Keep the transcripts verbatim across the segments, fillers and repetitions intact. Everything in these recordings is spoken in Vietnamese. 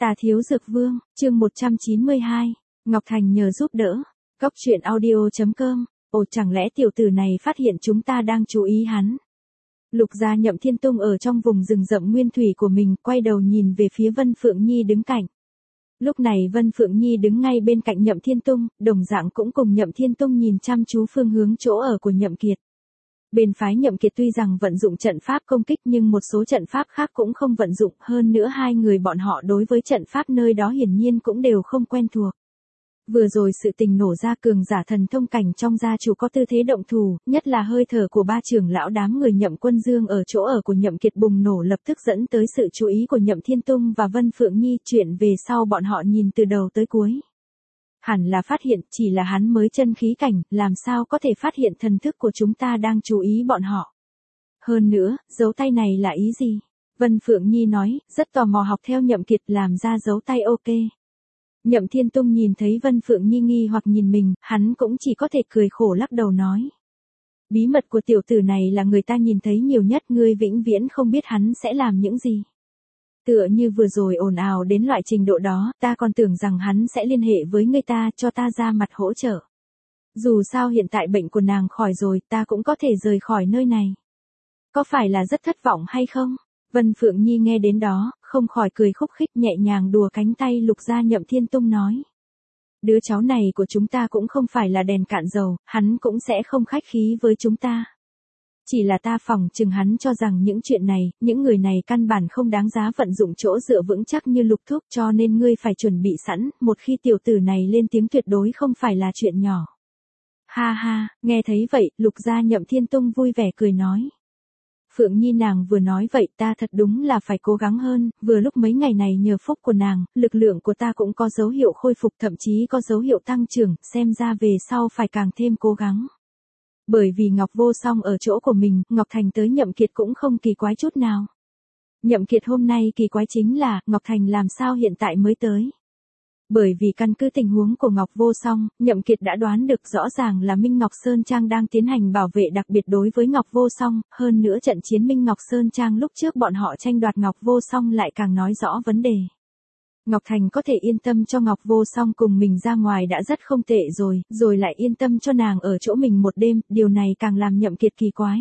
Tà Thiếu Dược Vương, chương một trăm chín mươi hai, Ngọc Thành nhờ giúp đỡ. Góc truyện audio chấm com. Ồ, chẳng lẽ tiểu tử này phát hiện chúng ta đang chú ý hắn? Lục Gia Nhậm Thiên Tung ở trong vùng rừng rậm nguyên thủy của mình, quay đầu nhìn về phía Vân Phượng Nhi đứng cạnh. Lúc này Vân Phượng Nhi đứng ngay bên cạnh Nhậm Thiên Tung, đồng dạng cũng cùng Nhậm Thiên Tung nhìn chăm chú phương hướng chỗ ở của Nhậm Kiệt. Bên phái Nhậm Kiệt tuy rằng vận dụng trận pháp công kích nhưng một số trận pháp khác cũng không vận dụng, hơn nữa hai người bọn họ đối với trận pháp nơi đó hiển nhiên cũng đều không quen thuộc. Vừa rồi sự tình nổ ra, cường giả thần thông cảnh trong gia chủ có tư thế động thủ, nhất là hơi thở của ba trưởng lão đám người Nhậm Quân Dương ở chỗ ở của Nhậm Kiệt bùng nổ lập tức dẫn tới sự chú ý của Nhậm Thiên Tung và Vân Phượng Nhi, chuyện về sau bọn họ nhìn từ đầu tới cuối. Hẳn là phát hiện, chỉ là hắn mới chân khí cảnh, làm sao có thể phát hiện thần thức của chúng ta đang chú ý bọn họ. Hơn nữa, dấu tay này là ý gì? Vân Phượng Nhi nói, rất tò mò học theo Nhậm Kiệt làm ra dấu tay ok. Nhậm Thiên Tung nhìn thấy Vân Phượng Nhi nghi hoặc nhìn mình, hắn cũng chỉ có thể cười khổ lắc đầu nói. Bí mật của tiểu tử này là người ta nhìn thấy nhiều nhất, ngươi vĩnh viễn không biết hắn sẽ làm những gì. Tựa như vừa rồi ồn ào đến loại trình độ đó, ta còn tưởng rằng hắn sẽ liên hệ với người ta cho ta ra mặt hỗ trợ. Dù sao hiện tại bệnh của nàng khỏi rồi, ta cũng có thể rời khỏi nơi này. Có phải là rất thất vọng hay không? Vân Phượng Nhi nghe đến đó, không khỏi cười khúc khích, nhẹ nhàng đùa cánh tay Lục Gia Nhậm Thiên Tung nói. Đứa cháu này của chúng ta cũng không phải là đèn cạn dầu, hắn cũng sẽ không khách khí với chúng ta. Chỉ là ta phỏng chừng hắn cho rằng những chuyện này, những người này căn bản không đáng giá vận dụng chỗ dựa vững chắc như Lục Thúc, cho nên ngươi phải chuẩn bị sẵn, một khi tiểu tử này lên tiếng tuyệt đối không phải là chuyện nhỏ. Ha ha, nghe thấy vậy, Lục Gia Nhậm Thiên Tung vui vẻ cười nói. Phượng Nhi nàng vừa nói vậy, ta thật đúng là phải cố gắng hơn, vừa lúc mấy ngày này nhờ phúc của nàng, lực lượng của ta cũng có dấu hiệu khôi phục, thậm chí có dấu hiệu tăng trưởng, xem ra về sau phải càng thêm cố gắng. Bởi vì Ngọc Vô Song ở chỗ của mình, Ngọc Thành tới Nhậm Kiệt cũng không kỳ quái chút nào. Nhậm Kiệt hôm nay kỳ quái chính là, Ngọc Thành làm sao hiện tại mới tới. Bởi vì căn cứ tình huống của Ngọc Vô Song, Nhậm Kiệt đã đoán được rõ ràng là Minh Ngọc Sơn Trang đang tiến hành bảo vệ đặc biệt đối với Ngọc Vô Song, hơn nữa trận chiến Minh Ngọc Sơn Trang lúc trước bọn họ tranh đoạt Ngọc Vô Song lại càng nói rõ vấn đề. Ngọc Thành có thể yên tâm cho Ngọc Vô Song cùng mình ra ngoài đã rất không tệ rồi, rồi lại yên tâm cho nàng ở chỗ mình một đêm, điều này càng làm Nhậm Kiệt kỳ quái.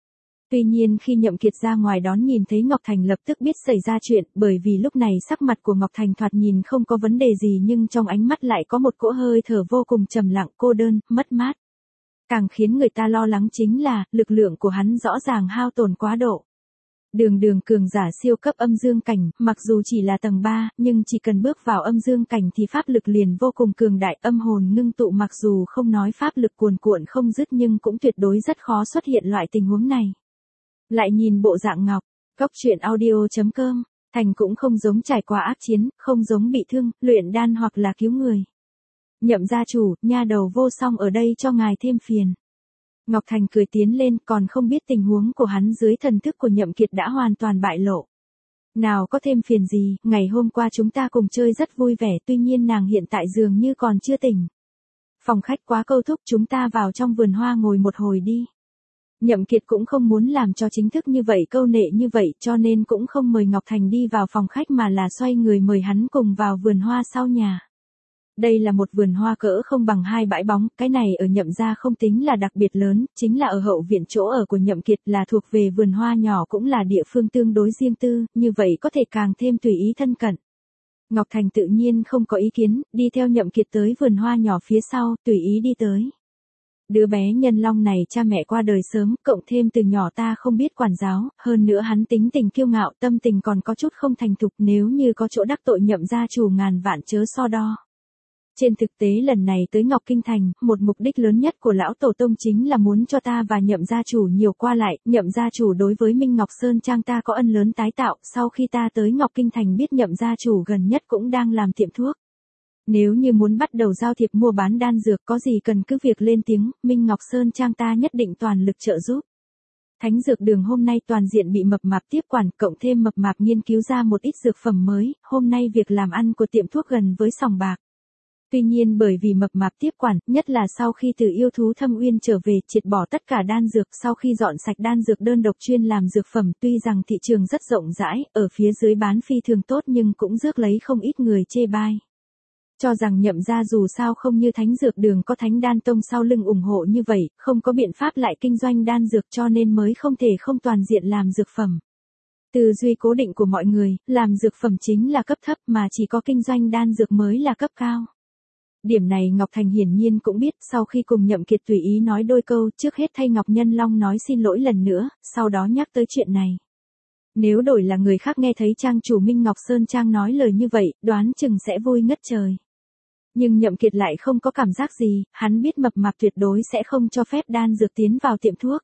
Tuy nhiên khi Nhậm Kiệt ra ngoài đón nhìn thấy Ngọc Thành lập tức biết xảy ra chuyện, bởi vì lúc này sắc mặt của Ngọc Thành thoạt nhìn không có vấn đề gì nhưng trong ánh mắt lại có một cỗ hơi thở vô cùng trầm lặng, cô đơn, mất mát. Càng khiến người ta lo lắng chính là, lực lượng của hắn rõ ràng hao tổn quá độ. Đường đường cường giả siêu cấp âm dương cảnh, mặc dù chỉ là tầng ba, nhưng chỉ cần bước vào âm dương cảnh thì pháp lực liền vô cùng cường đại, âm hồn ngưng tụ mặc dù không nói pháp lực cuồn cuộn không dứt nhưng cũng tuyệt đối rất khó xuất hiện loại tình huống này. Lại nhìn bộ dạng Ngọc, góc truyện audio chấm com, Thành cũng không giống trải qua ác chiến, không giống bị thương, luyện đan hoặc là cứu người. Nhậm gia chủ, nha đầu Vô Song ở đây cho ngài thêm phiền. Ngọc Thành cười tiến lên, còn không biết tình huống của hắn dưới thần thức của Nhậm Kiệt đã hoàn toàn bại lộ. Nào có thêm phiền gì, ngày hôm qua chúng ta cùng chơi rất vui vẻ, tuy nhiên nàng hiện tại dường như còn chưa tỉnh. Phòng khách quá câu thúc, chúng ta vào trong vườn hoa ngồi một hồi đi. Nhậm Kiệt cũng không muốn làm cho chính thức như vậy, câu nệ như vậy, cho nên cũng không mời Ngọc Thành đi vào phòng khách mà là xoay người mời hắn cùng vào vườn hoa sau nhà. Đây là một vườn hoa cỡ không bằng hai bãi bóng, cái này ở Nhậm gia không tính là đặc biệt lớn, chính là ở hậu viện chỗ ở của Nhậm Kiệt là thuộc về vườn hoa nhỏ cũng là địa phương tương đối riêng tư, như vậy có thể càng thêm tùy ý thân cận. Ngọc Thành tự nhiên không có ý kiến, đi theo Nhậm Kiệt tới vườn hoa nhỏ phía sau, tùy ý đi tới. Đứa bé Nhân Long này cha mẹ qua đời sớm, cộng thêm từ nhỏ ta không biết quản giáo, hơn nữa hắn tính tình kiêu ngạo, tâm tình còn có chút không thành thục, nếu như có chỗ đắc tội Nhậm gia chủ ngàn vạn chớ so đo. Trên thực tế lần này tới Ngọc Kinh Thành, một mục đích lớn nhất của lão tổ tông chính là muốn cho ta và Nhậm gia chủ nhiều qua lại, Nhậm gia chủ đối với Minh Ngọc Sơn Trang ta có ân lớn tái tạo, sau khi ta tới Ngọc Kinh Thành biết Nhậm gia chủ gần nhất cũng đang làm tiệm thuốc. Nếu như muốn bắt đầu giao thiệp mua bán đan dược có gì cần cứ việc lên tiếng, Minh Ngọc Sơn Trang ta nhất định toàn lực trợ giúp. Thánh dược đường hôm nay toàn diện bị mập mạp tiếp quản, cộng thêm mập mạp nghiên cứu ra một ít dược phẩm mới, hôm nay việc làm ăn của tiệm thuốc gần với sòng bạc. Tuy nhiên bởi vì mập mạp tiếp quản, nhất là sau khi từ yêu thú thâm uyên trở về, triệt bỏ tất cả đan dược, sau khi dọn sạch đan dược đơn độc chuyên làm dược phẩm, tuy rằng thị trường rất rộng rãi, ở phía dưới bán phi thường tốt nhưng cũng rước lấy không ít người chê bai. Cho rằng Nhậm gia dù sao không như Thánh Dược Đường có Thánh Đan Tông sau lưng ủng hộ như vậy, không có biện pháp lại kinh doanh đan dược cho nên mới không thể không toàn diện làm dược phẩm. Tư duy cố định của mọi người, làm dược phẩm chính là cấp thấp mà chỉ có kinh doanh đan dược mới là cấp cao. Điểm này Ngọc Thành hiển nhiên cũng biết, sau khi cùng Nhậm Kiệt tùy ý nói đôi câu, trước hết thay Ngọc Nhân Long nói xin lỗi lần nữa, sau đó nhắc tới chuyện này. Nếu đổi là người khác nghe thấy trang chủ Minh Ngọc Sơn Trang nói lời như vậy, đoán chừng sẽ vui ngất trời. Nhưng Nhậm Kiệt lại không có cảm giác gì, hắn biết mập mạp tuyệt đối sẽ không cho phép đan dược tiến vào tiệm thuốc.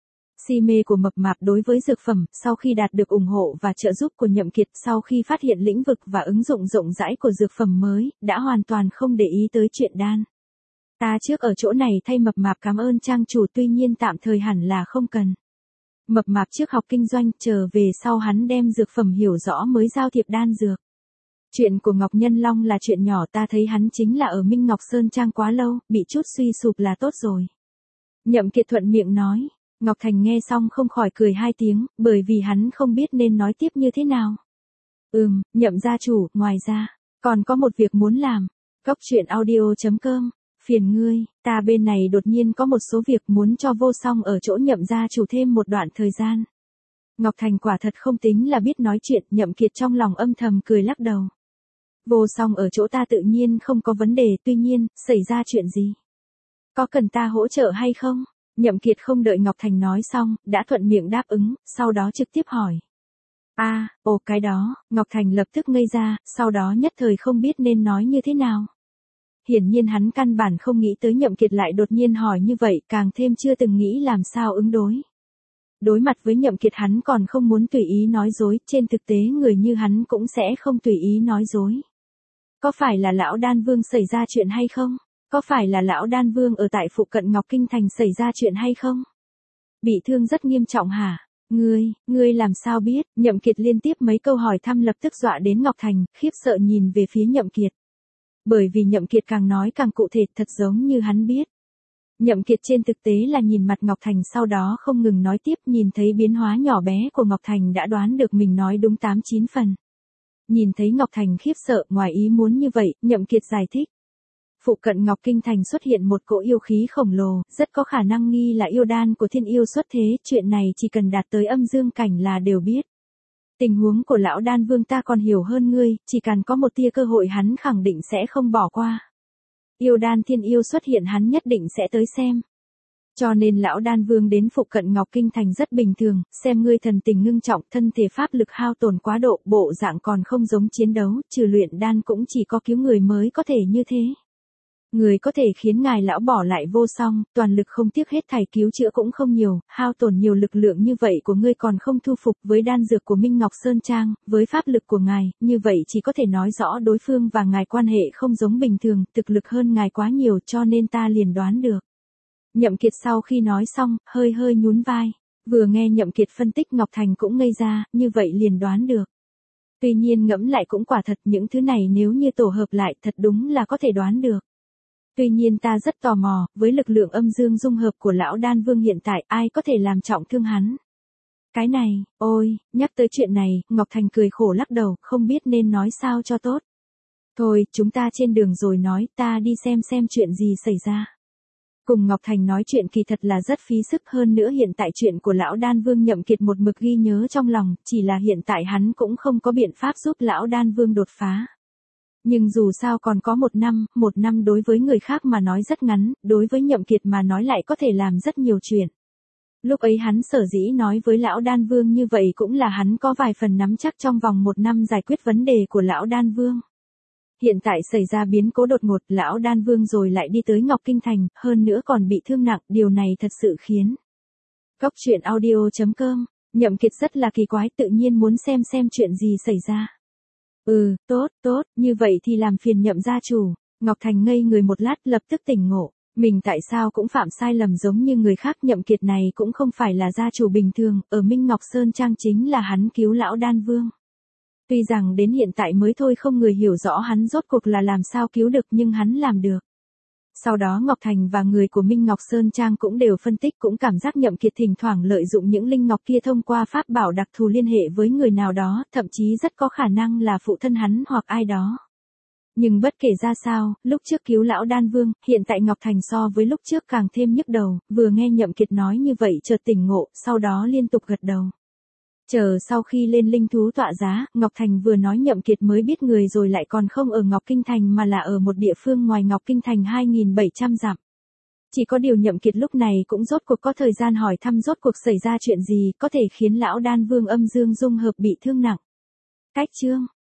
Si mê của mập mạp đối với dược phẩm, sau khi đạt được ủng hộ và trợ giúp của Nhậm Kiệt, sau khi phát hiện lĩnh vực và ứng dụng rộng rãi của dược phẩm mới, đã hoàn toàn không để ý tới chuyện đan. Ta trước ở chỗ này thay mập mạp cảm ơn trang chủ, tuy nhiên tạm thời hẳn là không cần. Mập mạp trước học kinh doanh, trở về sau hắn đem dược phẩm hiểu rõ mới giao thiệp đan dược. Chuyện của Ngọc Nhân Long là chuyện nhỏ, ta thấy hắn chính là ở Minh Ngọc Sơn Trang quá lâu, bị chút suy sụp là tốt rồi. Nhậm Kiệt thuận miệng nói. Ngọc Thành nghe xong không khỏi cười hai tiếng, bởi vì hắn không biết nên nói tiếp như thế nào. Ừm, Nhậm gia chủ, ngoài ra, còn có một việc muốn làm. Cốc truyện audio chấm com, phiền ngươi, ta bên này đột nhiên có một số việc muốn cho Vô Song ở chỗ Nhậm gia chủ thêm một đoạn thời gian. Ngọc Thành quả thật không tính là biết nói chuyện, Nhậm Kiệt trong lòng âm thầm cười lắc đầu. Vô Song ở chỗ ta tự nhiên không có vấn đề, tuy nhiên, xảy ra chuyện gì? Có cần ta hỗ trợ hay không? Nhậm Kiệt không đợi Ngọc Thành nói xong, đã thuận miệng đáp ứng, sau đó trực tiếp hỏi. A, à, ồ cái đó, Ngọc Thành lập tức ngây ra, sau đó nhất thời không biết nên nói như thế nào. Hiển nhiên hắn căn bản không nghĩ tới Nhậm Kiệt lại đột nhiên hỏi như vậy, càng thêm chưa từng nghĩ làm sao ứng đối. Đối mặt với Nhậm Kiệt hắn còn không muốn tùy ý nói dối, trên thực tế người như hắn cũng sẽ không tùy ý nói dối. Có phải là lão Đan Vương xảy ra chuyện hay không? Có phải là lão Đan Vương ở tại phụ cận Ngọc Kinh Thành xảy ra chuyện hay không? Bị thương rất nghiêm trọng hả? Ngươi, ngươi làm sao biết? Nhậm Kiệt liên tiếp mấy câu hỏi thăm lập tức dọa đến Ngọc Thành, khiếp sợ nhìn về phía Nhậm Kiệt. Bởi vì Nhậm Kiệt càng nói càng cụ thể, thật giống như hắn biết. Nhậm Kiệt trên thực tế là nhìn mặt Ngọc Thành, sau đó không ngừng nói tiếp, nhìn thấy biến hóa nhỏ bé của Ngọc Thành đã đoán được mình nói đúng tám chín phần. Nhìn thấy Ngọc Thành khiếp sợ, ngoài ý muốn như vậy, Nhậm Kiệt giải thích. Phụ cận Ngọc Kinh Thành xuất hiện một cỗ yêu khí khổng lồ, rất có khả năng nghi là yêu đan của thiên yêu xuất thế, chuyện này chỉ cần đạt tới âm dương cảnh là đều biết. Tình huống của lão Đan Vương ta còn hiểu hơn ngươi, chỉ cần có một tia cơ hội hắn khẳng định sẽ không bỏ qua. Yêu đan thiên yêu xuất hiện hắn nhất định sẽ tới xem. Cho nên lão Đan Vương đến phụ cận Ngọc Kinh Thành rất bình thường, xem ngươi thần tình ngưng trọng, thân thể pháp lực hao tổn quá độ, bộ dạng còn không giống chiến đấu, trừ luyện đan cũng chỉ có cứu người mới có thể như thế. Người có thể khiến ngài lão bỏ lại Vô Song, toàn lực không tiếc hết thảy cứu chữa cũng không nhiều, hao tổn nhiều lực lượng như vậy của ngươi còn không thu phục với đan dược của Minh Ngọc Sơn Trang, với pháp lực của ngài, như vậy chỉ có thể nói rõ đối phương và ngài quan hệ không giống bình thường, thực lực hơn ngài quá nhiều cho nên ta liền đoán được. Nhậm Kiệt sau khi nói xong, hơi hơi nhún vai, vừa nghe Nhậm Kiệt phân tích Ngọc Thành cũng ngây ra, như vậy liền đoán được. Tuy nhiên ngẫm lại cũng quả thật, những thứ này nếu như tổ hợp lại thật đúng là có thể đoán được. Tuy nhiên ta rất tò mò, với lực lượng âm dương dung hợp của lão Đan Vương hiện tại, ai có thể làm trọng thương hắn? Cái này, ôi, nhắc tới chuyện này, Ngọc Thành cười khổ lắc đầu, không biết nên nói sao cho tốt. Thôi, chúng ta trên đường rồi nói, ta đi xem xem chuyện gì xảy ra. Cùng Ngọc Thành nói chuyện kỳ thật là rất phí sức, hơn nữa hiện tại chuyện của lão Đan Vương Nhậm Kiệt một mực ghi nhớ trong lòng, chỉ là hiện tại hắn cũng không có biện pháp giúp lão Đan Vương đột phá. Nhưng dù sao còn có một năm, một năm đối với người khác mà nói rất ngắn, đối với Nhậm Kiệt mà nói lại có thể làm rất nhiều chuyện. Lúc ấy hắn sở dĩ nói với lão Đan Vương như vậy cũng là hắn có vài phần nắm chắc trong vòng một năm giải quyết vấn đề của lão Đan Vương. Hiện tại xảy ra biến cố đột ngột, lão Đan Vương rồi lại đi tới Ngọc Kinh Thành, hơn nữa còn bị thương nặng, điều này thật sự khiến. Cốc truyện audio chấm com, Nhậm Kiệt rất là kỳ quái, tự nhiên muốn xem xem chuyện gì xảy ra. Ừ, tốt, tốt, như vậy thì làm phiền Nhậm gia chủ. Ngọc Thành ngây người một lát lập tức tỉnh ngộ, mình tại sao cũng phạm sai lầm giống như người khác. Nhậm Kiệt này cũng không phải là gia chủ bình thường, ở Minh Ngọc Sơn Trang chính là hắn cứu lão Đan Vương. Tuy rằng đến hiện tại mới thôi không người hiểu rõ hắn rốt cuộc là làm sao cứu được nhưng hắn làm được. Sau đó Ngọc Thành và người của Minh Ngọc Sơn Trang cũng đều phân tích cũng cảm giác Nhậm Kiệt thỉnh thoảng lợi dụng những linh ngọc kia thông qua pháp bảo đặc thù liên hệ với người nào đó, thậm chí rất có khả năng là phụ thân hắn hoặc ai đó. Nhưng bất kể ra sao, lúc trước cứu lão Đan Vương, hiện tại Ngọc Thành so với lúc trước càng thêm nhức đầu, vừa nghe Nhậm Kiệt nói như vậy chợt tỉnh ngộ, sau đó liên tục gật đầu. Chờ sau khi lên linh thú tọa giá, Ngọc Thành vừa nói Nhậm Kiệt mới biết người rồi lại còn không ở Ngọc Kinh Thành mà là ở một địa phương ngoài Ngọc Kinh Thành hai nghìn bảy trăm dặm. Chỉ có điều Nhậm Kiệt lúc này cũng rốt cuộc có thời gian hỏi thăm rốt cuộc xảy ra chuyện gì có thể khiến lão Đan Vương âm dương dung hợp bị thương nặng. Cách chương